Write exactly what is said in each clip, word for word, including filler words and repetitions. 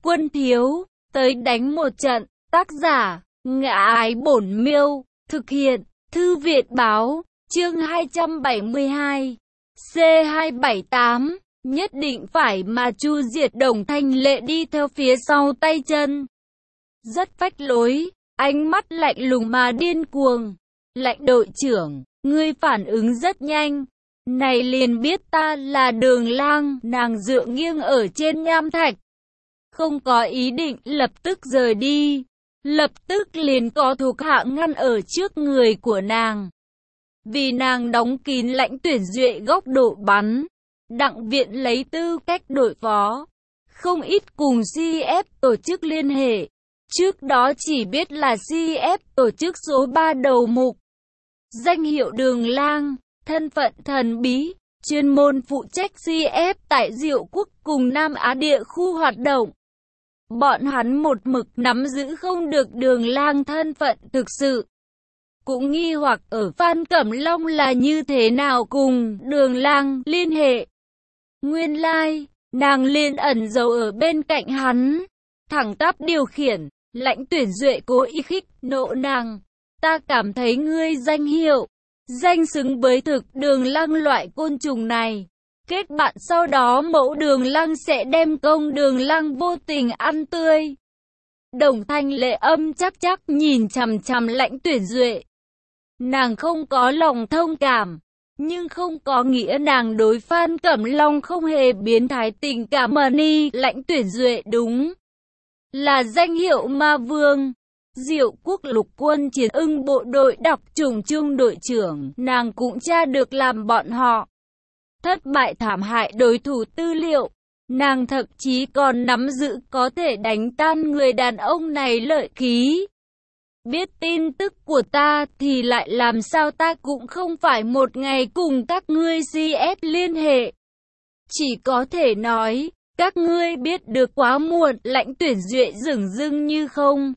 Quân thiếu, tới đánh một trận. Tác giả, Ngã Ái Bổn Miêu. Thực hiện, Thư viện báo. Chương hai trăm bảy mươi hai. C hai bảy tám. Nhất định phải mà chu diệt. Đồng Thanh Lệ đi theo phía sau tay chân. Rất phách lối, ánh mắt lạnh lùng mà điên cuồng. Lãnh đội trưởng, ngươi phản ứng rất nhanh. Này liền biết ta là Đường Lang. Nàng dựa nghiêng ở trên nham thạch, không có ý định lập tức rời đi. Lập tức liền có thuộc hạ ngăn ở trước người của nàng. Vì nàng đóng kín Lãnh Tuyển Duệ góc độ bắn. Đặng Viện lấy tư cách đội phó, không ít cùng xê ép tổ chức liên hệ. Trước đó chỉ biết là xê ép tổ chức số ba đầu mục. Danh hiệu Đường Lang, thân phận thần bí, chuyên môn phụ trách xê ép tại Diệu Quốc cùng Nam Á địa khu hoạt động. Bọn hắn một mực nắm giữ không được Đường Lang thân phận thực sự. Cũng nghi hoặc ở Phan Cẩm Long là như thế nào cùng Đường Lang liên hệ. Nguyên lai, like, nàng liền ẩn giấu ở bên cạnh hắn, thẳng tắp điều khiển. Lãnh Tuyển Duệ cố ý khích nộ nàng. Ta cảm thấy ngươi danh hiệu, danh xứng với thực Đường Lang loại côn trùng này. Kết bạn sau đó mẫu Đường Lang sẽ đem công Đường Lang vô tình ăn tươi. Đồng Thanh Lệ âm chắc chắc nhìn chằm chằm Lãnh Tuyển Duệ. Nàng không có lòng thông cảm, nhưng không có nghĩa nàng đối Phan Cẩm Long không hề biến thái tình cảm mà ni. Lãnh Tuyển Duệ đúng là danh hiệu ma vương. Diệu Quốc lục quân chiến ưng bộ đội đặc chủng trung đội trưởng, nàng cũng tra được làm bọn họ thất bại thảm hại đối thủ tư liệu. Nàng thậm chí còn nắm giữ có thể đánh tan người đàn ông này lợi khí. Biết tin tức của ta thì lại làm sao ta cũng không phải một ngày cùng các ngươi xê ép liên hệ. Chỉ có thể nói, các ngươi biết được quá muộn. Lãnh Tuyển Duệ dửng dưng như không.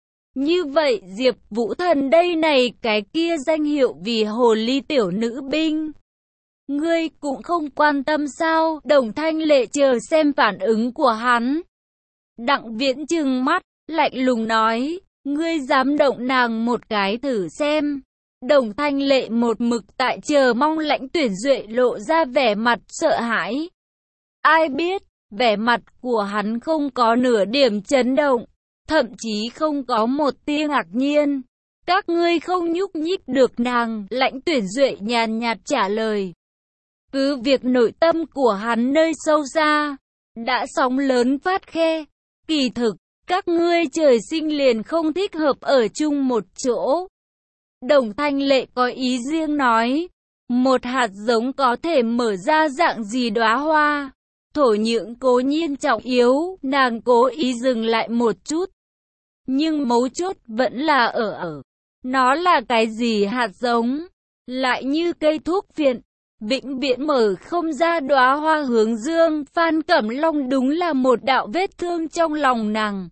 Như vậy Diệp Vũ Thần đây này cái kia danh hiệu vì hồ ly tiểu nữ binh, ngươi cũng không quan tâm sao? Đồng Thanh Lệ chờ xem phản ứng của hắn. Đặng Viễn trừng mắt, lạnh lùng nói, ngươi dám động nàng một cái thử xem. Đồng Thanh Lệ một mực tại chờ mong Lãnh Tuyển Duệ lộ ra vẻ mặt sợ hãi. Ai biết, vẻ mặt của hắn không có nửa điểm chấn động, thậm chí không có một tia ngạc nhiên. Các ngươi không nhúc nhích được nàng. Lãnh Tuyển Duệ nhàn nhạt trả lời. Cứ việc nội tâm của hắn nơi sâu xa đã sóng lớn phát khe. Kỳ thực, các ngươi trời sinh liền không thích hợp ở chung một chỗ. Đồng Thanh Lệ có ý riêng nói, một hạt giống có thể mở ra dạng gì đóa hoa. Thổ nhưỡng cố nhiên trọng yếu, nàng cố ý dừng lại một chút. Nhưng mấu chốt vẫn là ở ở. Nó là cái gì hạt giống? Lại như cây thuốc phiện, vĩnh viễn mở không ra đóa hoa hướng dương. Phan Cẩm Long đúng là một đạo vết thương trong lòng nàng.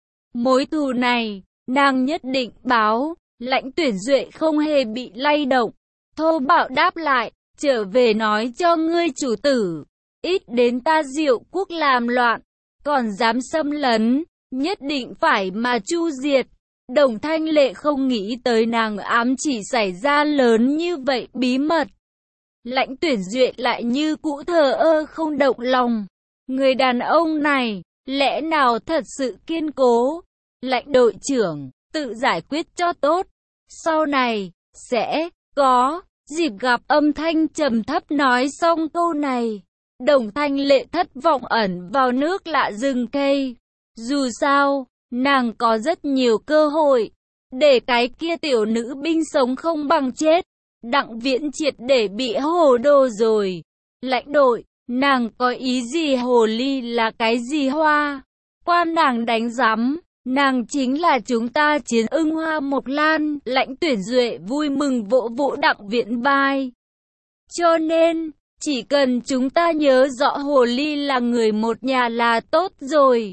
Mối thù này, nàng nhất định báo. Lãnh Tuyển Duệ không hề bị lay động, thô bạo đáp lại, trở về nói cho ngươi chủ tử, ít đến ta Diệu Quốc làm loạn, còn dám xâm lấn, nhất định phải mà chu diệt. Đồng Thanh Lệ không nghĩ tới nàng ám chỉ xảy ra lớn như vậy bí mật. Lãnh Tuyển Duệ lại như cũ thờ ơ không động lòng. Người đàn ông này, lẽ nào thật sự kiên cố? Lãnh đội trưởng, tự giải quyết cho tốt. Sau này, sẽ có dịp gặp. Âm thanh trầm thấp nói xong câu này. Đồng Thanh Lệ thất vọng ẩn vào nước lạ rừng cây. Dù sao, nàng có rất nhiều cơ hội để cái kia tiểu nữ binh sống không bằng chết. Đặng Viễn triệt để bị hồ đồ rồi. Lãnh đội, nàng có ý gì? Hồ ly là cái gì hoa? Quan nàng đánh rắm. Nàng chính là chúng ta chiến ưng Hoa Mộc Lan. Lãnh Tuyển Duệ vui mừng vỗ vỗ Đặng Viễn vai. Cho nên, chỉ cần chúng ta nhớ rõ hồ ly là người một nhà là tốt rồi.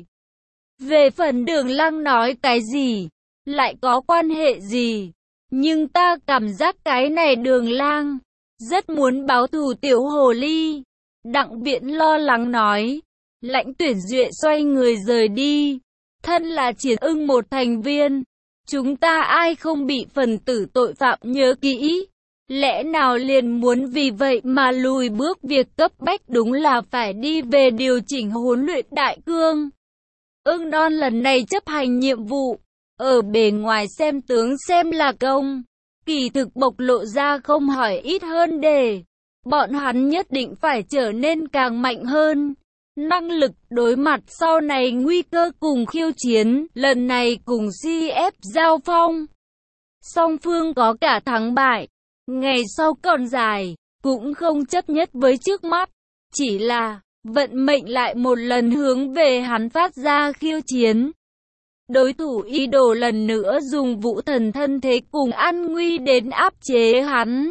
Về phần Đường Lang nói cái gì, lại có quan hệ gì? Nhưng ta cảm giác cái này Đường Lang rất muốn báo thù tiểu hồ ly. Đặng Viễn lo lắng nói. Lãnh Tuyển Duệ xoay người rời đi. Thân là Chiến Ưng một thành viên, chúng ta ai không bị phần tử tội phạm nhớ kỹ. Lẽ nào liền muốn vì vậy mà lùi bước việc cấp bách đúng là phải đi về điều chỉnh huấn luyện đại cương. Ưng non lần này chấp hành nhiệm vụ, ở bề ngoài xem tướng xem là công, kỳ thực bộc lộ ra không hỏi ít hơn đề. Bọn hắn nhất định phải trở nên càng mạnh hơn. Năng lực đối mặt sau này nguy cơ cùng khiêu chiến, lần này cùng xê ép giao phong. Song phương có cả thắng bại, ngày sau còn dài, cũng không chấp nhất với trước mắt. Chỉ là, vận mệnh lại một lần hướng về hắn phát ra khiêu chiến. Đối thủ ý đồ lần nữa dùng vũ thần thân thế cùng an nguy đến áp chế hắn.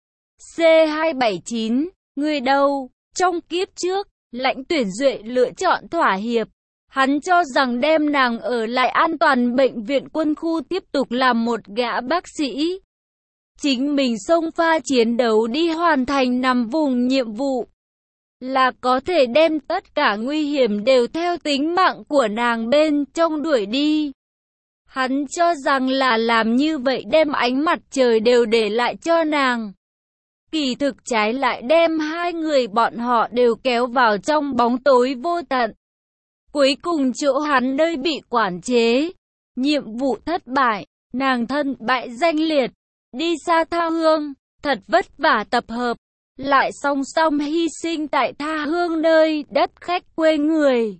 C hai bảy chín, người đâu? Trong kiếp trước, Lãnh Tuyển Duệ lựa chọn thỏa hiệp. Hắn cho rằng đem nàng ở lại an toàn bệnh viện quân khu tiếp tục làm một gã bác sĩ. Chính mình xông pha chiến đấu đi hoàn thành nằm vùng nhiệm vụ. Là có thể đem tất cả nguy hiểm đều theo tính mạng của nàng bên trong đuổi đi. Hắn cho rằng là làm như vậy đem ánh mặt trời đều để lại cho nàng. Kỳ thực trái lại đem hai người bọn họ đều kéo vào trong bóng tối vô tận. Cuối cùng chỗ hắn nơi bị quản chế. Nhiệm vụ thất bại, nàng thân bại danh liệt. Đi xa tha hương, thật vất vả tập hợp. Lại song song hy sinh tại tha hương nơi đất khách quê người.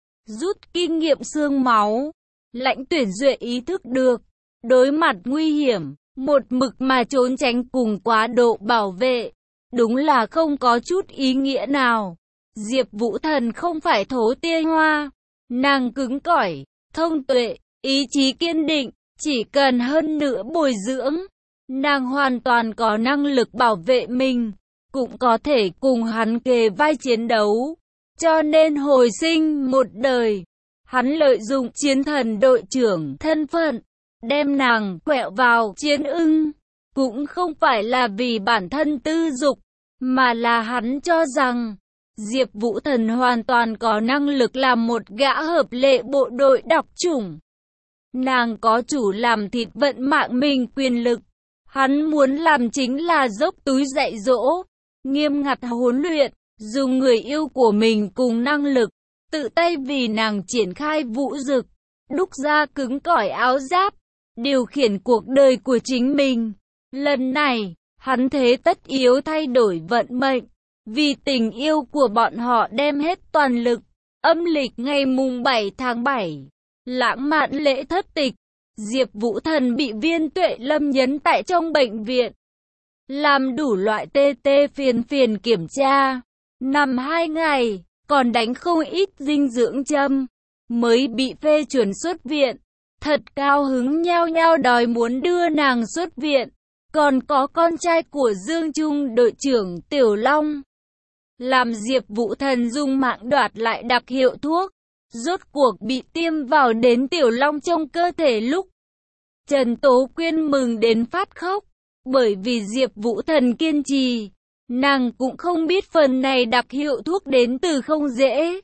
Rút kinh nghiệm xương máu. Lãnh Tuyển Duệ ý thức được. Đối mặt nguy hiểm, một mực mà trốn tránh cùng quá độ bảo vệ. Đúng là không có chút ý nghĩa nào. Diệp Vũ Thần không phải thố tia hoa. Nàng cứng cỏi, thông tuệ, ý chí kiên định. Chỉ cần hơn nữa bồi dưỡng, nàng hoàn toàn có năng lực bảo vệ mình. Cũng có thể cùng hắn kề vai chiến đấu. Cho nên hồi sinh một đời, hắn lợi dụng chiến thần đội trưởng thân phận, đem nàng quẹo vào Chiến Ưng. Cũng không phải là vì bản thân tư dục, mà là hắn cho rằng Diệp Vũ Thần hoàn toàn có năng lực làm một gã hợp lệ bộ đội đặc chủng. Nàng có chủ làm thịt vận mạng mình quyền lực. Hắn muốn làm chính là dốc túi dạy dỗ, nghiêm ngặt huấn luyện, dùng người yêu của mình cùng năng lực, tự tay vì nàng triển khai vũ dực, đúc ra cứng cỏi áo giáp, điều khiển cuộc đời của chính mình. Lần này, hắn thế tất yếu thay đổi vận mệnh, vì tình yêu của bọn họ đem hết toàn lực. Âm lịch ngày mùng bảy tháng bảy, lãng mạn lễ thất tịch, Diệp Vũ Thần bị Viên Tuệ Lâm nhấn tại trong bệnh viện. Làm đủ loại tê tê phiền phiền kiểm tra. Nằm hai ngày, còn đánh không ít dinh dưỡng châm. Mới bị phê chuẩn xuất viện. Thật cao hứng nhao nhao đòi muốn đưa nàng xuất viện. Còn có con trai của Dương Trung đội trưởng Tiểu Long. Làm Diệp Vũ Thần dùng mạng đoạt lại đặc hiệu thuốc. Rốt cuộc bị tiêm vào đến Tiểu Long trong cơ thể lúc. Trần Tố Quyên mừng đến phát khóc. Bởi vì Diệp Vũ Thần kiên trì, nàng cũng không biết phần này đặc hiệu thuốc đến từ không dễ.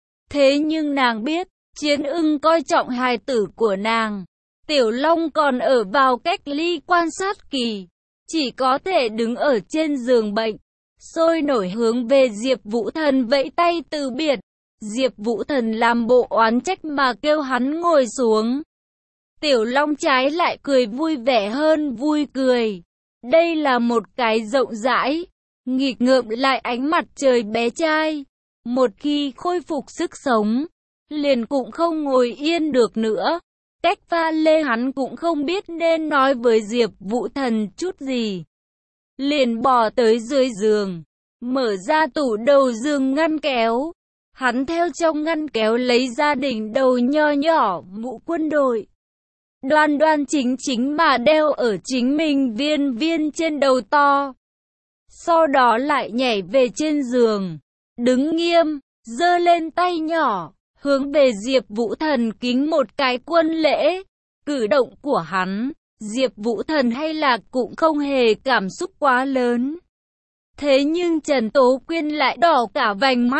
Thế nhưng nàng biết, Chiến Ưng coi trọng hài tử của nàng. Tiểu Long còn ở vào cách ly quan sát kỳ, chỉ có thể đứng ở trên giường bệnh, sôi nổi hướng về Diệp Vũ Thần vẫy tay từ biệt. Diệp Vũ Thần làm bộ oán trách mà kêu hắn ngồi xuống. Tiểu Long trái lại cười vui vẻ hơn vui cười. Đây là một cái rộng rãi, nghịch ngợm lại ánh mặt trời bé trai. Một khi khôi phục sức sống, liền cũng không ngồi yên được nữa. Cách pha lê hắn cũng không biết nên nói với Diệp Vũ Thần chút gì. Liền bò tới dưới giường, mở ra tủ đầu giường ngăn kéo. Hắn theo trong ngăn kéo lấy ra đỉnh đầu nho nhỏ mũ quân đội. Đoan đoan chính chính mà đeo ở chính mình viên viên trên đầu to. Sau đó lại nhảy về trên giường, đứng nghiêm, giơ lên tay nhỏ, hướng về Diệp Vũ Thần kính một cái quân lễ. Cử động của hắn, Diệp Vũ Thần hay là cũng không hề cảm xúc quá lớn. Thế nhưng Trần Tố Quyên lại đỏ cả vành mắt.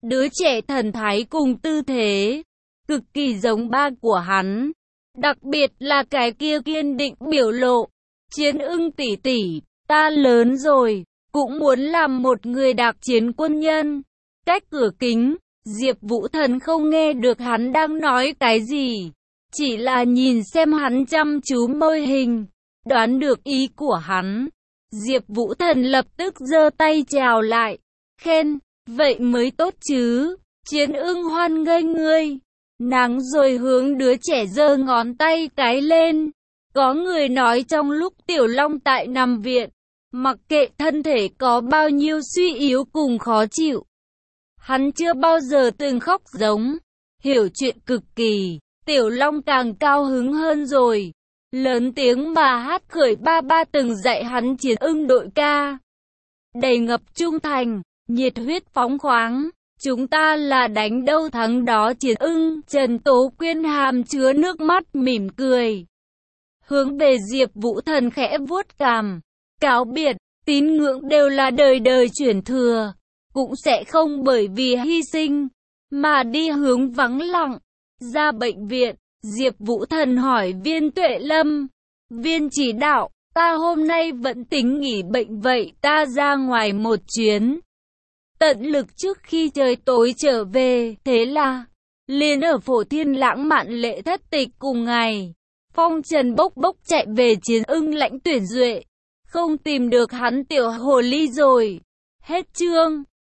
Đứa trẻ thần thái cùng tư thế, cực kỳ giống ba của hắn. Đặc biệt là cái kia kiên định biểu lộ. Chiến Ưng tỷ tỷ, ta lớn rồi, cũng muốn làm một người đặc chiến quân nhân. Cách cửa kính, Diệp Vũ Thần không nghe được hắn đang nói cái gì. Chỉ là nhìn xem hắn chăm chú môi hình, đoán được ý của hắn. Diệp Vũ Thần lập tức giơ tay chào lại, khen, vậy mới tốt chứ, Chiến Ưng hoan nghênh ngươi. Nàng rồi hướng đứa trẻ giơ ngón tay cái lên. Có người nói trong lúc Tiểu Long tại nằm viện, mặc kệ thân thể có bao nhiêu suy yếu cùng khó chịu, hắn chưa bao giờ từng khóc giống. Hiểu chuyện cực kỳ, Tiểu Long càng cao hứng hơn rồi. Lớn tiếng mà hát khởi ba ba từng dạy hắn Chiến Ưng đội ca. Đầy ngập trung thành, nhiệt huyết phóng khoáng. Chúng ta là đánh đâu thắng đó Chiến Ưng. Trần Tố Quyên hàm chứa nước mắt mỉm cười, hướng về Diệp Vũ Thần khẽ vuốt cằm, cáo biệt, tín ngưỡng đều là đời đời chuyển thừa, cũng sẽ không bởi vì hy sinh mà đi hướng vắng lặng. Ra bệnh viện, Diệp Vũ Thần hỏi Viên Tuệ Lâm, viên chỉ đạo, ta hôm nay vẫn tính nghỉ bệnh vậy ta ra ngoài một chuyến, tận lực trước khi trời tối trở về. Thế là, liền ở Phổ Thiên lãng mạn lễ thất tịch cùng ngày, phong trần bốc bốc chạy về Chiến Ưng lãnh tuyển duệ, không tìm được hắn tiểu hồ ly rồi. Hết chương.